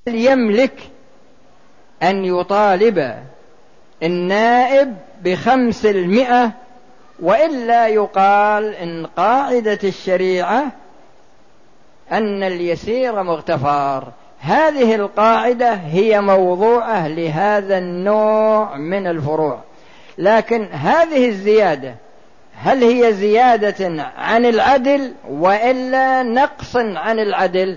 يملك أن يطالب النائب ب500، وإلا يقال إن قاعدة الشريعة أن اليسير مغتفر. هذه القاعدة هي موضوعة لهذا النوع من الفروع. لكن هذه الزيادة هل هي زيادة عن العدل وإلا نقص عن العدل؟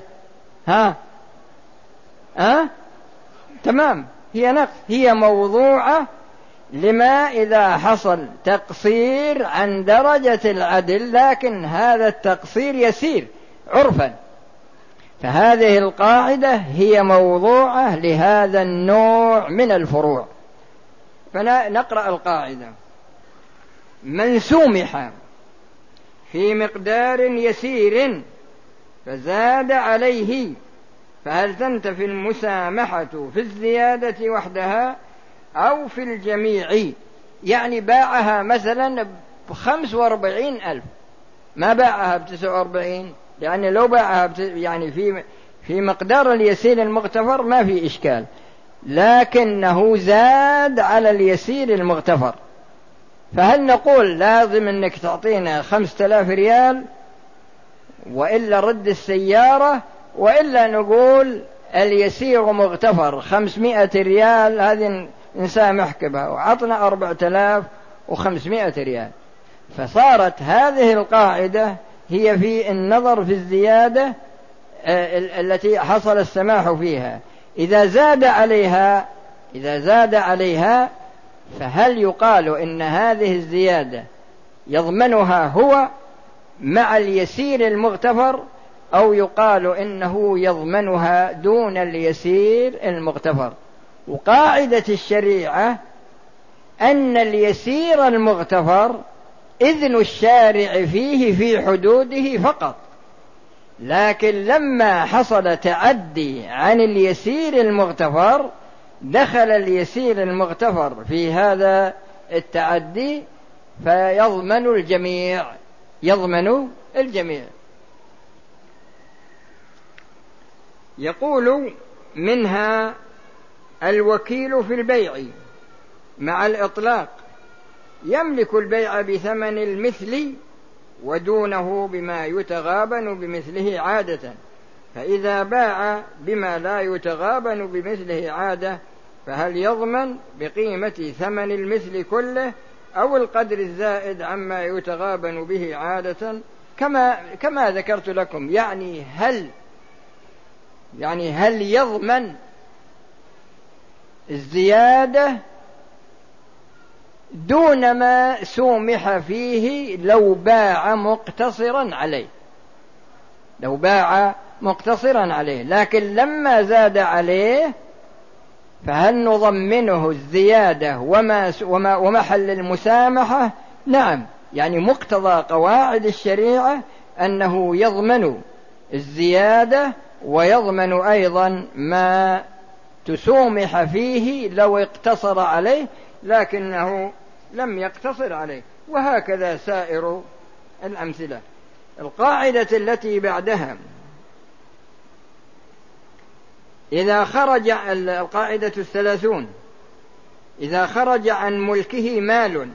تمام، هي نقص، هي موضوعة لما إذا حصل تقصير عن درجة العدل، لكن هذا التقصير يسير عرفا، فهذه القاعدة هي موضوعة لهذا النوع من الفروع. فنقرأ القاعدة: من سومح في مقدار يسير فزاد عليه فهل تنتفي المسامحة في الزيادة وحدها أو في الجميع؟ يعني باعها مثلا ب45,000 ما باعها ب49، يعني لو باعها يعني في مقدار اليسير المغتفر ما في إشكال، لكنه زاد على اليسير المغتفر، فهل نقول لازم أنك تعطينا 5,000 ريال وإلا رد السيارة، وإلا نقول اليسير مغتفر 500 ريال هذه نسامحك بها وعطنا 4,500 ريال؟ فصارت هذه القاعدة هي في النظر في الزيادة التي حصل السماح فيها. إذا زاد عليها فهل يقال إن هذه الزيادة يضمنها هو مع اليسير المغتفر، أو يقال إنه يضمنها دون اليسير المغتفر؟ وقاعدة الشريعة أن اليسير المغتفر إذن الشارع فيه في حدوده فقط، لكن لما حصل تعدي عن اليسير المغتفر دخل اليسير المغتفر في هذا التعدي فيضمن الجميع. يقول: منها الوكيل في البيع مع الإطلاق يملك البيع بثمن المثل ودونه بما يتغابن بمثله عادة، فإذا باع بما لا يتغابن بمثله عادة فهل يضمن بقيمة ثمن المثل كله أو القدر الزائد عما يتغابن به عادة كما ذكرت لكم؟ يعني هل يضمن الزيادة دون ما سومح فيه لو باع مقتصرا عليه، لكن لما زاد عليه فهل نضمنه الزيادة ومحل المسامحة؟ نعم، يعني مقتضى قواعد الشريعة أنه يضمن الزيادة ويضمن أيضا ما تسومح فيه لو اقتصر عليه لكنه لم يقتصر عليه، وهكذا سائر الأمثلة. القاعدة التي بعدها: إذا خرج القاعدة 30 إذا خرج عن ملكه مال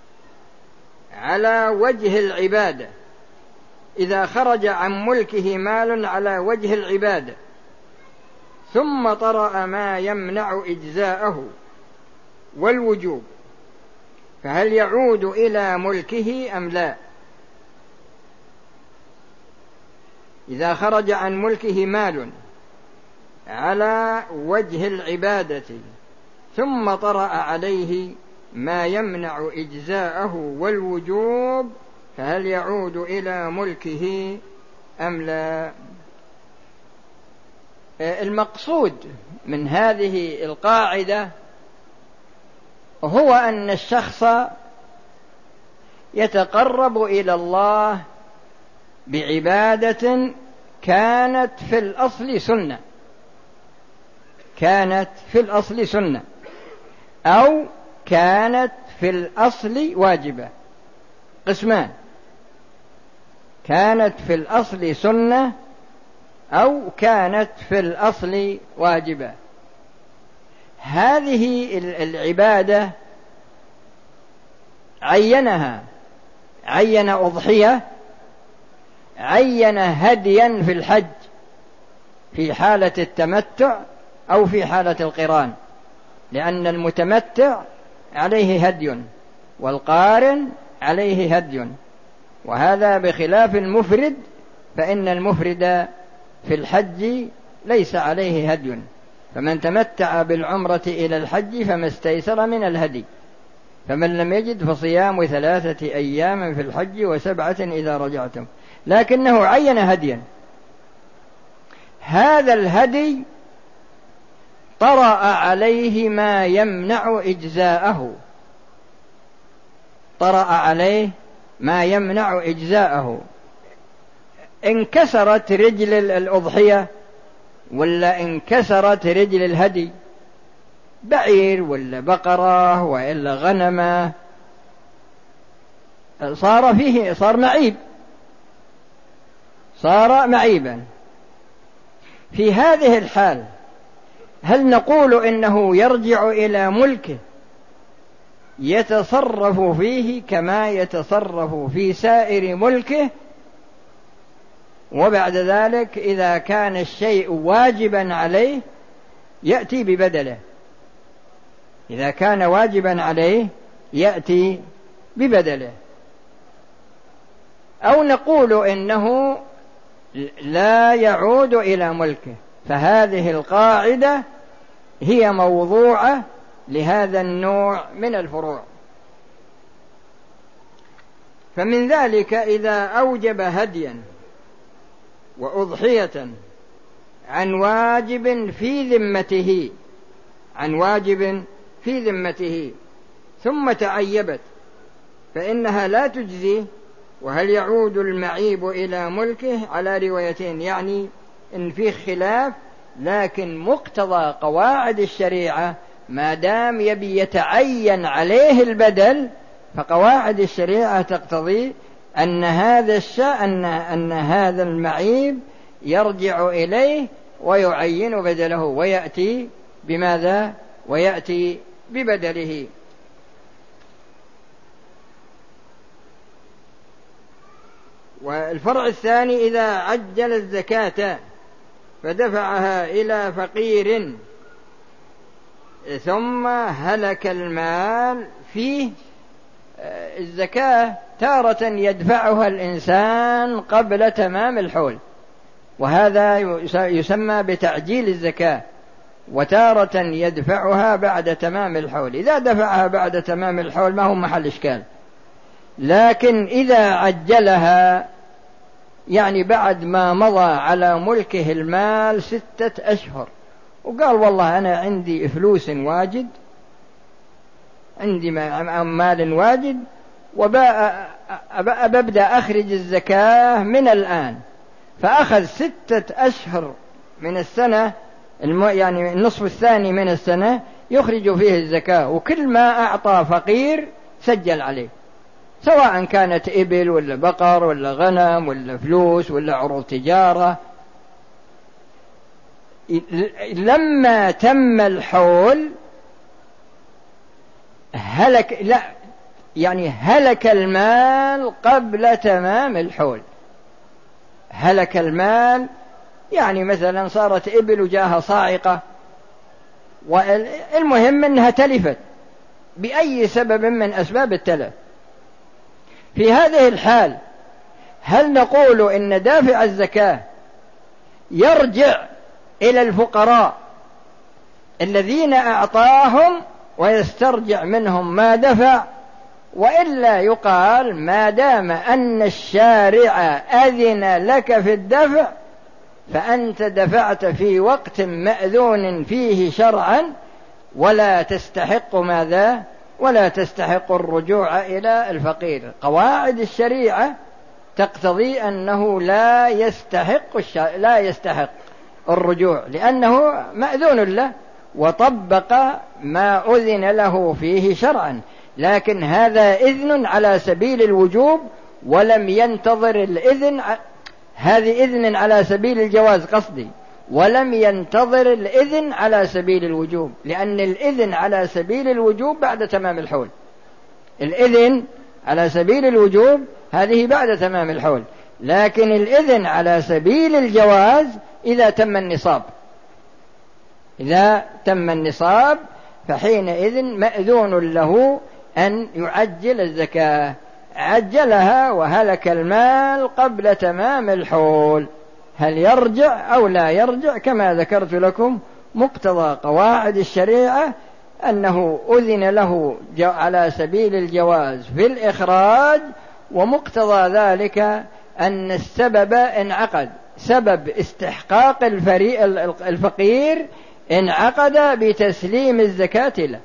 على وجه العبادة، إذا خرج عن ملكه مال على وجه العبادة ثم طرأ ما يمنع إجزاءه والوجوب فهل يعود إلى ملكه أم لا؟ إذا خرج عن ملكه مال على وجه العبادة ثم طرأ عليه ما يمنع إجزاءه والوجوب فهل يعود إلى ملكه أم لا؟ المقصود من هذه القاعدة هو أن الشخص يتقرب إلى الله بعبادة كانت في الأصل سنة أو كانت في الأصل واجبة، قسمان: كانت في الأصل سنة أو كانت في الأصل واجبة. هذه العبادة عينها، عين أضحية، عين هديا في الحج في حالة التمتع أو في حالة القران، لأن المتمتع عليه هدي والقارن عليه هدي، وهذا بخلاف المفرد، فإن المفرد في الحج ليس عليه هدي، فمن تمتع بالعمرة إلى الحج فما استيسر من الهدي، فمن لم يجد فصيام 3 أيام في الحج و7 إذا رجعتم. لكنه عين هديا، هذا الهدي طرأ عليه ما يمنع إجزاءه، طرأ عليه ما يمنع إجزاءه، انكسرت رجل الأضحية ولا انكسرت رجل الهدي، بعير ولا بقرة ولا غنمة، صار معيبا. في هذه الحال هل نقول إنه يرجع إلى ملكه يتصرف فيه كما يتصرف في سائر ملكه، وبعد ذلك إذا كان الشيء واجبا عليه يأتي ببدله، إذا كان واجبا عليه يأتي ببدله، أو نقول إنه لا يعود إلى ملكه؟ فهذه القاعدة هي موضوعة لهذا النوع من الفروع. فمن ذلك إذا أوجب هديا وأضحية عن واجب في ذمته ثم تعيبت فإنها لا تجزي. وهل يعود المعيب إلى ملكه؟ على روايتين، يعني إن فيه خلاف، لكن مقتضى قواعد الشريعة ما دام يبي يتعين عليه البدل، فقواعد الشريعة تقتضي أن هذا الشأن أن هذا المعيب يرجع إليه ويعين بدله ويأتي بماذا؟ ويأتي ببدله. والفرع الثاني إذا عجل الزكاة فدفعها إلى فقير ثم هلك المال فيه. الزكاة تارة يدفعها الإنسان قبل تمام الحول، وهذا يسمى بتعجيل الزكاة، وتارة يدفعها بعد تمام الحول. إذا دفعها بعد تمام الحول ما هو محل إشكال، لكن إذا عجلها يعني بعد ما مضى على ملكه المال 6 أشهر وقال والله أنا عندي فلوس واجد، عندي مال واجد وببدأ أخرج الزكاة من الآن، فأخذ 6 أشهر من السنة، يعني النصف الثاني من السنة يخرج فيه الزكاة، وكل ما أعطى فقير سجل عليه، سواء كانت إبل ولا بقر ولا غنم ولا فلوس ولا عروض تجارة. لما تم الحول هلك المال قبل تمام الحول. هلك المال يعني مثلا صارت إبل وجاها صاعقة، والمهم أنها تلفت بأي سبب من أسباب التلف. في هذه الحال هل نقول إن دافع الزكاة يرجع إلى الفقراء الذين أعطاهم ويسترجع منهم ما دفع، وإلا يقال ما دام أن الشارع أذن لك في الدفع فأنت دفعت في وقت مأذون فيه شرعا، ولا تستحق ماذا؟ ولا تستحق الرجوع إلى الفقير. قواعد الشريعة تقتضي أنه لا يستحق الرجوع، لأنه مأذون له وطبق ما أذن له فيه شرعا، لكن هذا إذن على سبيل الوجوب ولم ينتظر الإذن. هذه إذن على سبيل الجواز قصدي، ولم ينتظر الإذن على سبيل الوجوب، لأن الإذن على سبيل الوجوب بعد تمام الحول. الإذن على سبيل الوجوب هذه بعد تمام الحول، لكن الإذن على سبيل الجواز إذا تم النصاب. إذا تم النصاب فحينئذ مأذون له أن يعجل الزكاة، عجلها وهلك المال قبل تمام الحول، هل يرجع أو لا يرجع؟ كما ذكرت لكم مقتضى قواعد الشريعة أنه أذن له على سبيل الجواز في الإخراج، ومقتضى ذلك أن السبب انعقد، سبب استحقاق الفقير انعقد بتسليم الزكاة له،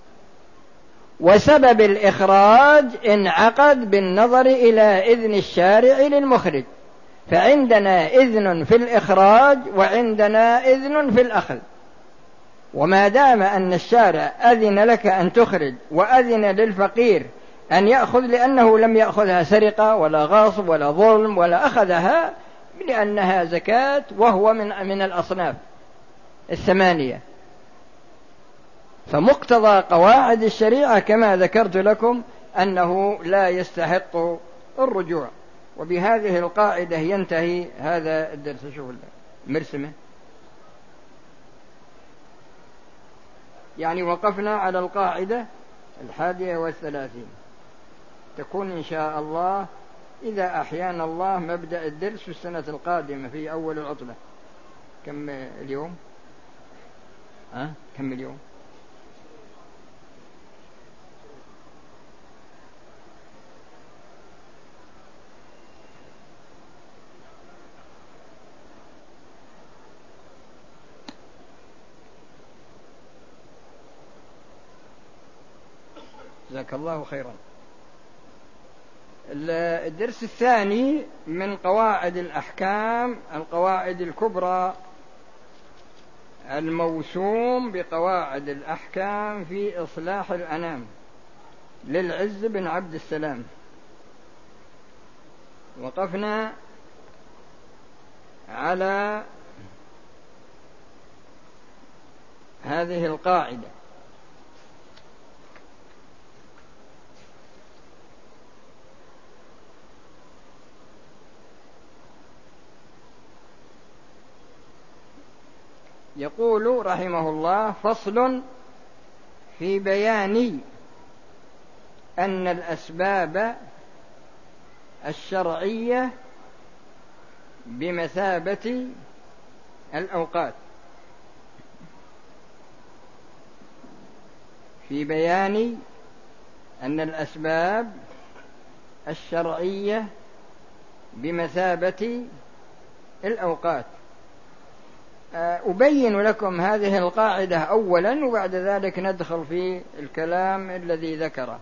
وسبب الإخراج انعقد بالنظر إلى إذن الشارع للمخرج، فعندنا إذن في الإخراج وعندنا إذن في الأخذ. وما دام أن الشارع أذن لك أن تخرج وأذن للفقير أن يأخذ، لأنه لم يأخذها سرقة ولا غاصب ولا ظلم، ولا أخذها لأنها زكاة وهو من الأصناف الثمانية، فمقتضى قواعد الشريعة كما ذكرت لكم أنه لا يستحق الرجوع. وبهذه القاعدة ينتهي هذا الدرس. شوف مرسمة، يعني وقفنا على القاعدة 31، تكون إن شاء الله إذا أحيانا الله مبدأ الدرس في السنة القادمة في أول العطلة. كم اليوم؟ كم اليوم؟ جزاك الله خيرا. الدرس الثاني من قواعد الأحكام، القواعد الكبرى الموسوم بقواعد الأحكام في إصلاح الأنام للعز بن عبد السلام. وقفنا على هذه القاعدة: يقول رحمه الله: فصل في بيان أن الأسباب الشرعية بمثابة الأوقات. في بيان أن الأسباب الشرعية بمثابة الأوقات. أبين لكم هذه القاعدة أولا، وبعد ذلك ندخل في الكلام الذي ذكره.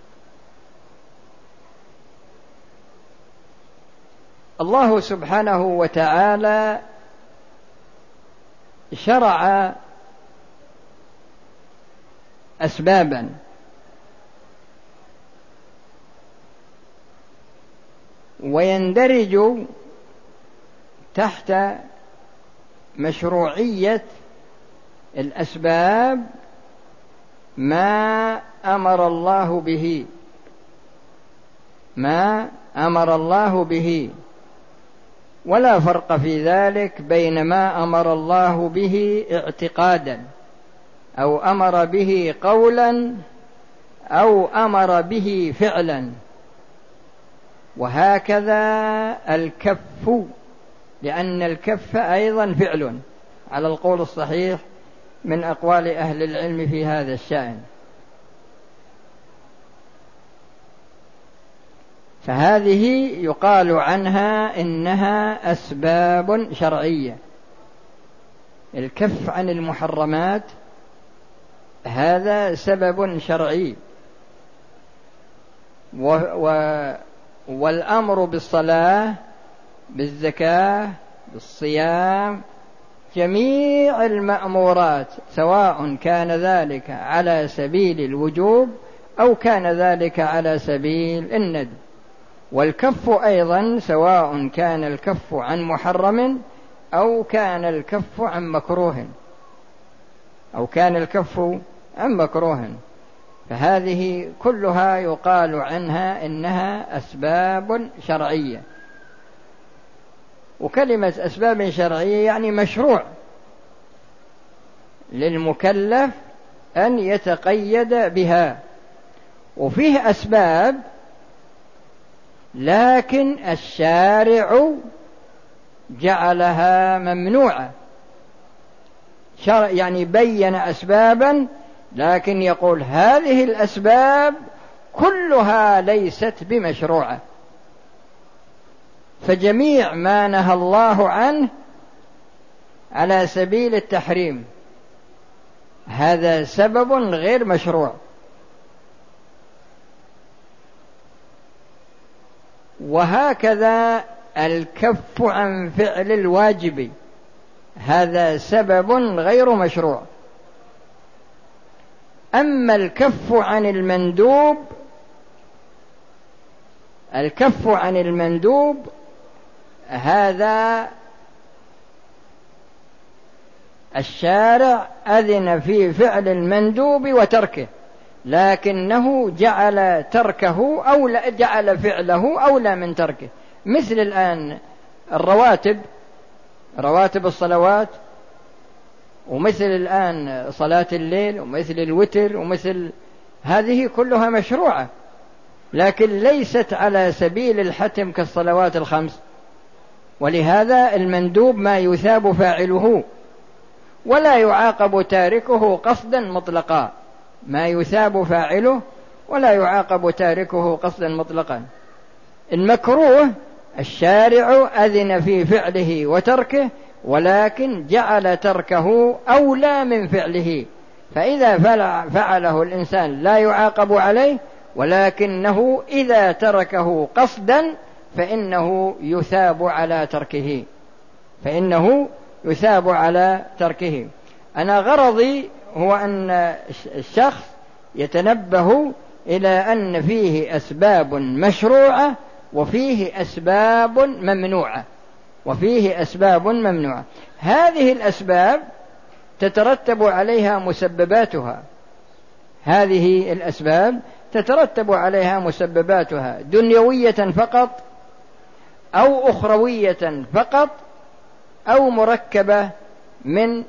الله سبحانه وتعالى شرع أسبابا ويندرج تحت مشروعية الأسباب ما أمر الله به، ولا فرق في ذلك بين ما أمر الله به اعتقادا أو أمر به قولا أو أمر به فعلا. وهكذا الكف، لأن الكف أيضا فعل على القول الصحيح من أقوال أهل العلم في هذا الشأن. فهذه يقال عنها إنها أسباب شرعية. الكف عن المحرمات هذا سبب شرعي، والأمر بالصلاة، بالزكاة، بالصيام، جميع المأمورات، سواء كان ذلك على سبيل الوجوب أو كان ذلك على سبيل الندب، والكف أيضا سواء كان الكف عن محرم أو كان الكف عن مكروه فهذه كلها يقال عنها إنها أسباب شرعية. وكلمة أسباب شرعية يعني مشروع للمكلف أن يتقيد بها. وفيه أسباب لكن الشارع جعلها ممنوعة، يعني بين أسبابا لكن يقول هذه الأسباب كلها ليست بمشروعة. فجميع ما نهى الله عنه على سبيل التحريم هذا سبب غير مشروع. وهكذا الكف عن فعل الواجب هذا سبب غير مشروع. أما الكف عن المندوب هذا الشارع أذن في فعل المندوب وتركه، لكنه جعل تركه أو جعل فعله أولى من تركه. مثل الآن رواتب الصلوات، ومثل الآن صلاة الليل، ومثل الوتر، ومثل هذه كلها مشروعة لكن ليست على سبيل الحتم كالصلوات الخمس. ولهذا المندوب ما يثاب فاعله ولا يعاقب تاركه قصدا مطلقا، ما يثاب فاعله ولا يعاقب تاركه قصدا مطلقا. المكروه الشارع أذن في فعله وتركه ولكن جعل تركه أولى من فعله، فإذا فعله الإنسان لا يعاقب عليه، ولكنه إذا تركه قصدا فإنه يثاب على تركه. أنا غرضي هو أن الشخص يتنبه إلى أن فيه أسباب مشروعة وفيه أسباب ممنوعة. هذه الأسباب تترتب عليها مسبباتها دنيوية فقط أو أخروية فقط أو مركبة من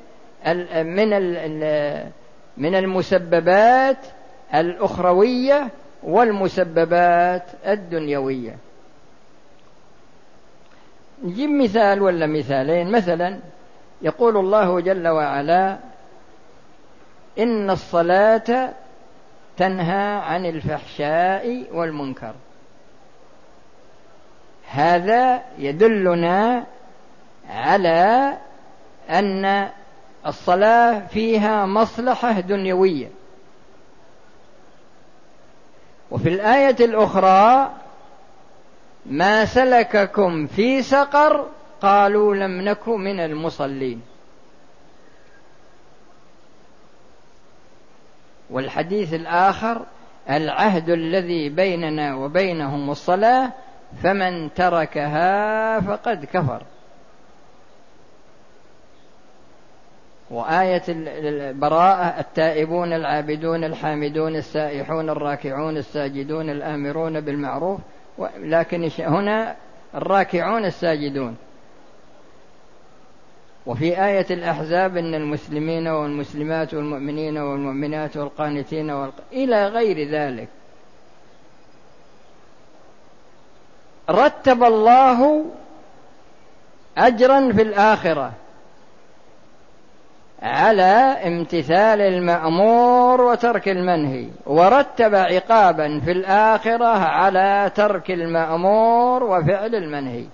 المسببات الأخروية والمسببات الدنيوية. نجيب مثال ولا مثالين. مثلا يقول الله جل وعلا إن الصلاة تنهى عن الفحشاء والمنكر. هذا يدلنا على أن الصلاة فيها مصلحة دنيوية. وفي الآية الأخرى ما سلككم في سقر قالوا لم نك من المصلين. والحديث الآخر العهد الذي بيننا وبينهم الصلاة فمن تركها فقد كفر. وآية البراءة التائبون العابدون الحامدون السائحون الراكعون الساجدون الآمرون بالمعروف، لكن هنا الراكعون الساجدون. وفي آية الأحزاب إن المسلمين والمسلمات والمؤمنين والمؤمنات والقانتين إلى غير ذلك. رتب الله أجرا في الآخرة على امتثال المأمور وترك المنهي، ورتب عقابا في الآخرة على ترك المأمور وفعل المنهي.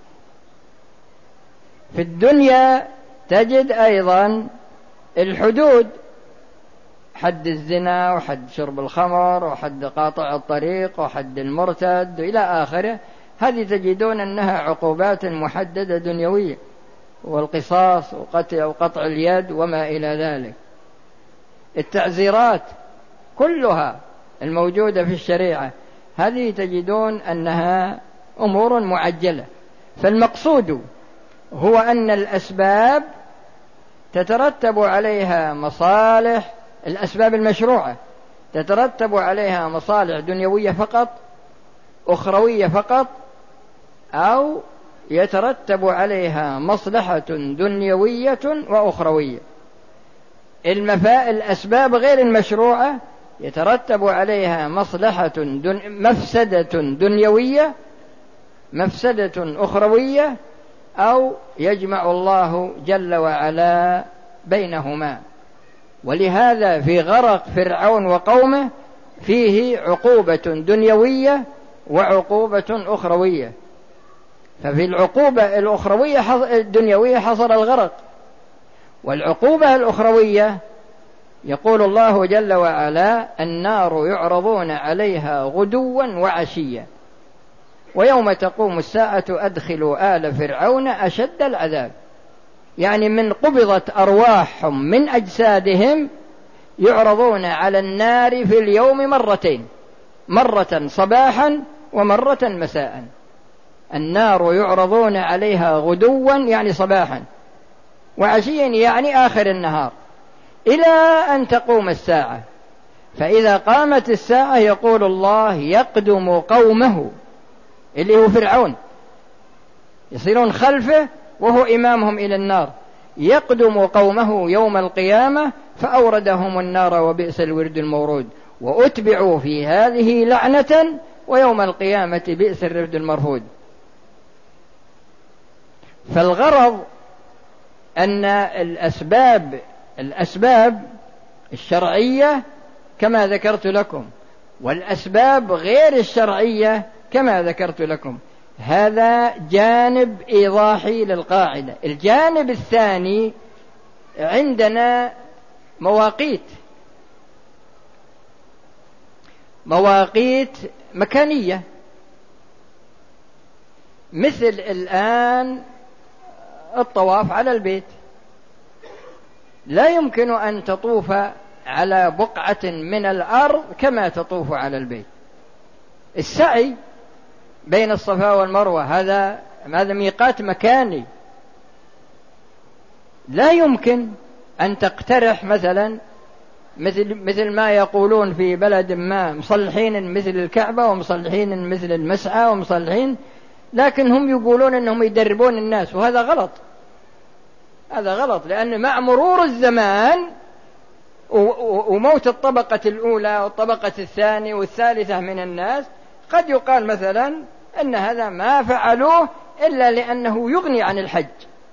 في الدنيا تجد أيضا الحدود، حد الزنا وحد شرب الخمر وحد قاطع الطريق وحد المرتد إلى آخره. هذه تجدون أنها عقوبات محددة دنيوية، والقصاص وقطع اليد وما إلى ذلك. التعزيرات كلها الموجودة في الشريعة هذه تجدون أنها أمور معجلة. فالمقصود هو أن الأسباب تترتب عليها مصالح، الأسباب المشروعة تترتب عليها مصالح دنيوية فقط، أخروية فقط، أو يترتب عليها مصلحة دنيوية وأخروية. الأسباب غير المشروعة يترتب عليها مفسدة دنيوية، مفسدة أخروية، أو يجمع الله جل وعلا بينهما. ولهذا في غرق فرعون وقومه فيه عقوبة دنيوية وعقوبة أخروية. ففي العقوبة الدنيوية حصل الغرق، والعقوبة الأخروية يقول الله جل وعلا: النار يعرضون عليها غدوا وعشيا ويوم تقوم الساعة أدخلوا آل فرعون أشد العذاب. يعني من قبضت أرواحهم من أجسادهم يعرضون على النار في اليوم مرتين، مرة صباحا ومرة مساء. النار يعرضون عليها غدوا يعني صباحا، وعشيا يعني آخر النهار، إلى أن تقوم الساعة. فإذا قامت الساعة يقول الله يقدم قومه اللي هو فرعون، يصيرون خلفه وهو إمامهم إلى النار، يقدم قومه يوم القيامة فأوردهم النار وبئس الورد المورود وأتبعوا في هذه لعنة ويوم القيامة بئس الرفد المرفود. فالغرض أن الأسباب الشرعية كما ذكرت لكم، والأسباب غير الشرعية كما ذكرت لكم. هذا جانب إيضاحي للقاعدة. الجانب الثاني عندنا مواقيت مكانية، مثل الآن الطواف على البيت، لا يمكن أن تطوف على بقعة من الأرض كما تطوف على البيت. السعي بين الصفا والمروة هذا ميقات مكاني، لا يمكن أن تقترح مثلا مثل ما يقولون في بلد ما مصلحين مثل الكعبة ومصلحين مثل المسعى ومصلحين، لكن هم يقولون أنهم يدربون الناس، وهذا غلط. هذا غلط، لأن مع مرور الزمان وموت الطبقة الأولى والطبقة الثانية والثالثة من الناس قد يقال مثلا أن هذا ما فعلوه إلا لأنه يغني عن الحج.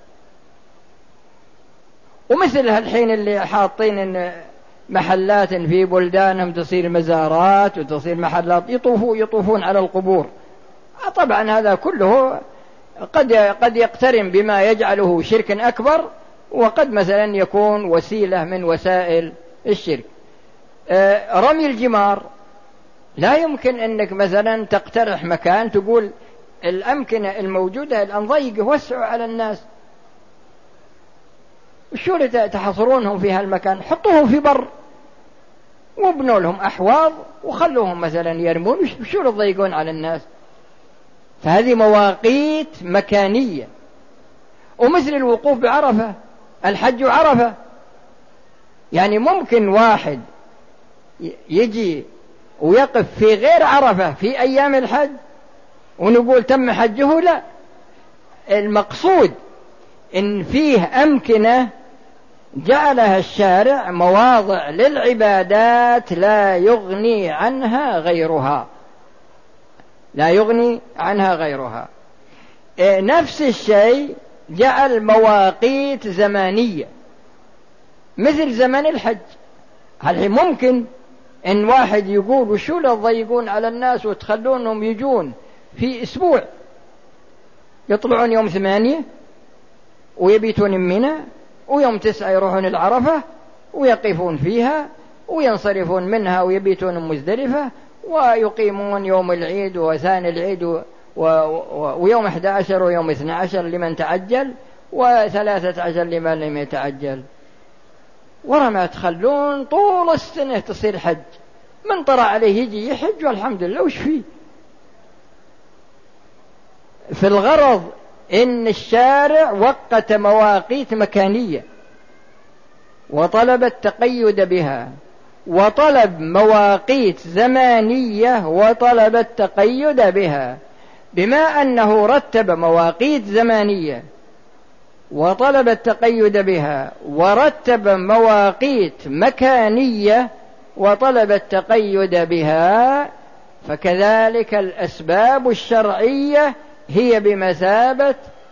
ومثل الحين اللي حاطين محلات في بلدانهم تصير مزارات وتصير محلات يطوفون على القبور. طبعا هذا كله قد يقترن بما يجعله شركا أكبر، وقد مثلا يكون وسيلة من وسائل الشرك. رمي الجمار لا يمكن أنك مثلا تقترح مكان تقول الأمكنة الموجودة الآن ضيقة وسعوا على الناس، شو اللي تحصرونهم في هالمكان؟ حطوهم في بر وابنوا لهم أحواض وخلوهم مثلا يرمون، شو اللي تضيقون على الناس؟ فهذه مواقيت مكانية. ومثل الوقوف بعرفة، الحج عرفة، يعني ممكن واحد يجي ويقف في غير عرفة في أيام الحج ونقول تم حجه؟ لا، المقصود إن فيه أمكنة جعلها الشارع مواضع للعبادات لا يغني عنها غيرها، لا يغني عنها غيرها. نفس الشيء جعل مواقيت زمانية مثل زمن الحج. هل ممكن إن واحد يقول وشو لا تضيقون على الناس وتخلونهم يجون في أسبوع، يطلعون يوم 8 ويبيتون منى، ويوم 9 يروحون العرفة ويقفون فيها وينصرفون منها ويبيتون مزدلفة ويقيمون يوم العيد وثاني العيد ويوم 11 ويوم 12 لمن تعجل و13 لمن لم يتعجل. ورا ما تخلون طول السنة تصير حج، من طرى عليه يجي يحج والحمد لله، وش فيه؟ في الغرض إن الشارع وقت مواقيت مكانية وطلب التقيد بها، وطلب مواقيت زمانية وطلب التقيد بها. بما أنه رتب مواقيت زمانية وطلب التقيد بها، ورتب مواقيت مكانية وطلب التقيد بها، فكذلك الأسباب الشرعية هي بمثابة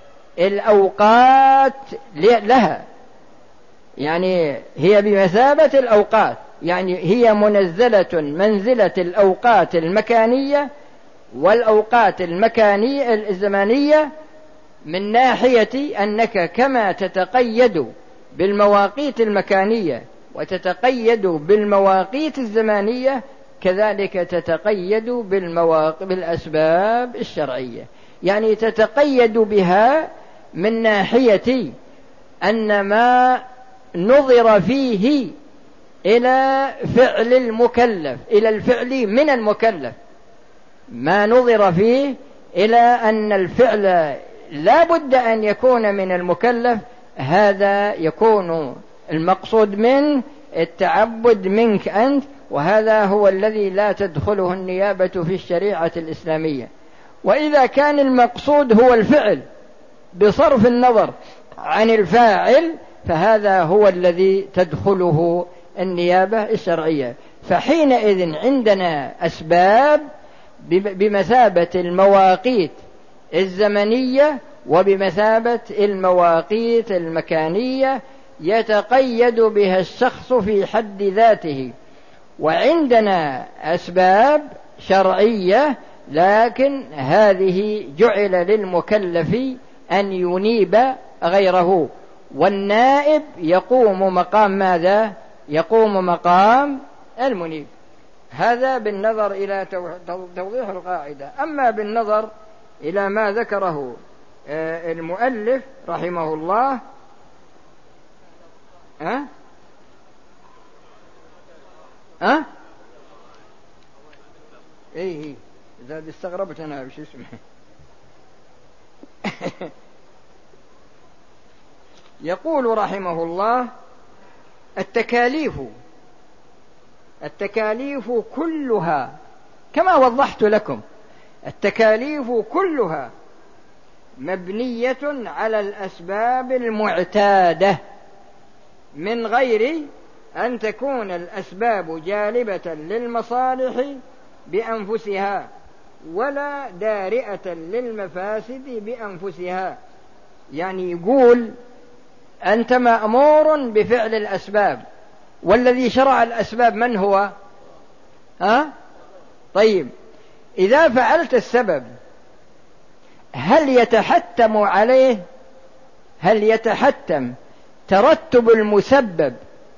الأوقات لها، يعني هي بمثابة الأوقات، يعني هي منزلة منزلة الأوقات المكانية والأوقات المكانية الزمانية، من ناحية أنك كما تتقيد بالمواقيت المكانية وتتقيد بالمواقيت الزمانية، كذلك تتقيد بالأسباب الشرعية، يعني تتقيد بها من ناحية أن ما نظر فيه إلى فعل المكلف، إلى الفعل من المكلف، ما نظر فيه إلى أن الفعل لا بد أن يكون من المكلف، هذا يكون المقصود منه التعبد منك أنت، وهذا هو الذي لا تدخله النيابة في الشريعة الإسلامية. وإذا كان المقصود هو الفعل بصرف النظر عن الفاعل، فهذا هو الذي تدخله النيابة الشرعية. فحينئذ عندنا أسباب بمثابة المواقيت الزمنية وبمثابة المواقيت المكانية يتقيد بها الشخص في حد ذاته، وعندنا أسباب شرعية لكن هذه جعل للمكلف أن ينيب غيره، والنائب يقوم مقام ماذا؟ يقوم مقام المنيب. هذا بالنظر إلى توضيح القاعدة. أما بالنظر إلى ما ذكره المؤلف رحمه الله، إيه إذا استغربت أنا بش اسمه يقول رحمه الله: التكاليف كلها كما وضحت لكم، التكاليف كلها مبنية على الأسباب المعتادة من غير أن تكون الأسباب جالبة للمصالح بأنفسها ولا دارئة للمفاسد بأنفسها. يعني يقول أنت مأمور بفعل الأسباب، والذي شرع الأسباب من هو؟ طيب، إذا فعلت السبب هل يتحتم عليه، هل يتحتم ترتب المسبب،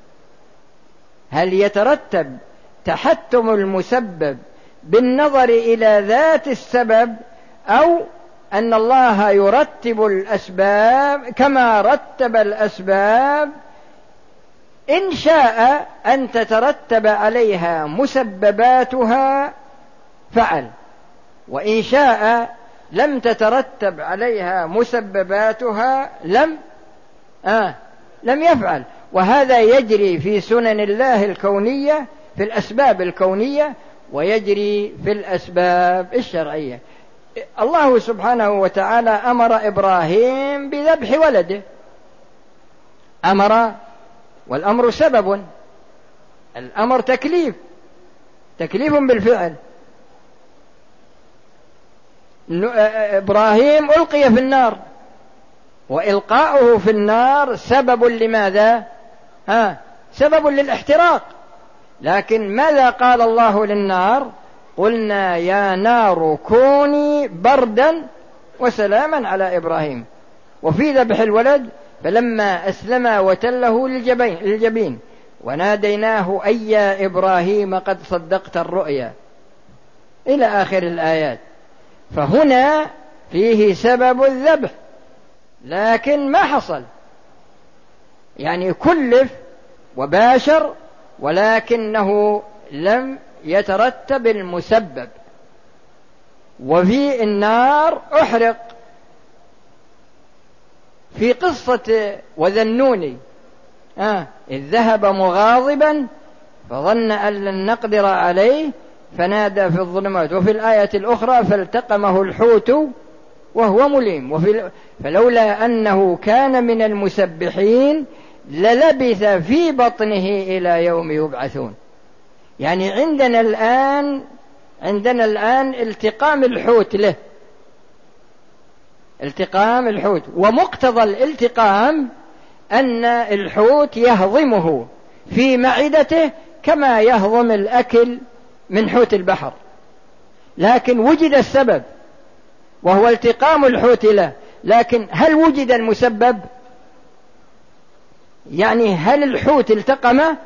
هل يترتب تحتم المسبب بالنظر إلى ذات السبب، أو أن الله يرتب الأسباب كما رتب الأسباب، إن شاء أن تترتب عليها مسبباتها فعل، وإن شاء لم تترتب عليها مسبباتها لم يفعل. وهذا يجري في سنن الله الكونية في الأسباب الكونية، ويجري في الأسباب الشرعية. الله سبحانه وتعالى أمر إبراهيم بذبح ولده، أمر، والأمر سبب، الأمر تكليف بالفعل. إبراهيم ألقي في النار، وإلقاؤه في النار سبب لماذا؟ سبب للاحتراق. لكن ماذا قال الله للنار؟ قلنا يا نار كوني بردا وسلاما على إبراهيم. وفي ذبح الولد: فلما أسلم وتله للجبين وناديناه أي يا إبراهيم قد صدقت الرؤيا، إلى آخر الآيات. فهنا فيه سبب الذبح، لكن ما حصل، يعني كلف وباشر، ولكنه لم يترتب المسبب. وفي النار أحرق، في قصة وذنوني إذ ذهب مغاضبا فظن أن لن نقدر عليه فنادى في الظلمات. وفي الآية الأخرى فالتقمه الحوت وهو مليم. فلولا أنه كان من المسبحين للبث في بطنه إلى يوم يبعثون. يعني عندنا الآن التقام الحوت له، التقام الحوت، ومقتضى الالتقام أن الحوت يهضمه في معدته كما يهضم الأكل من حوت البحر، لكن وجد السبب وهو التقام الحوت له، لكن هل وجد المسبب؟ يعني هل الحوت التقمه؟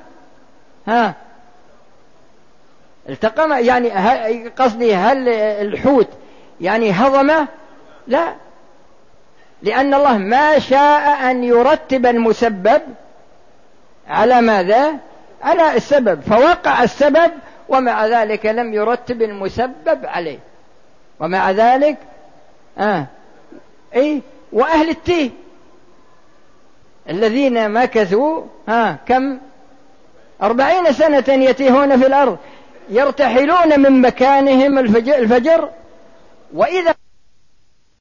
التقمه يعني قصدي هل الحوت يعني هضمه؟ لا، لأن الله ما شاء أن يرتب المسبب على ماذا؟ على السبب، فوقع السبب ومع ذلك لم يرتب المسبب عليه. ومع ذلك وأهل التيه الذين مكثوا كم 40 سنة يتيهون في الأرض، يرتحلون من مكانهم الفجر، وإذا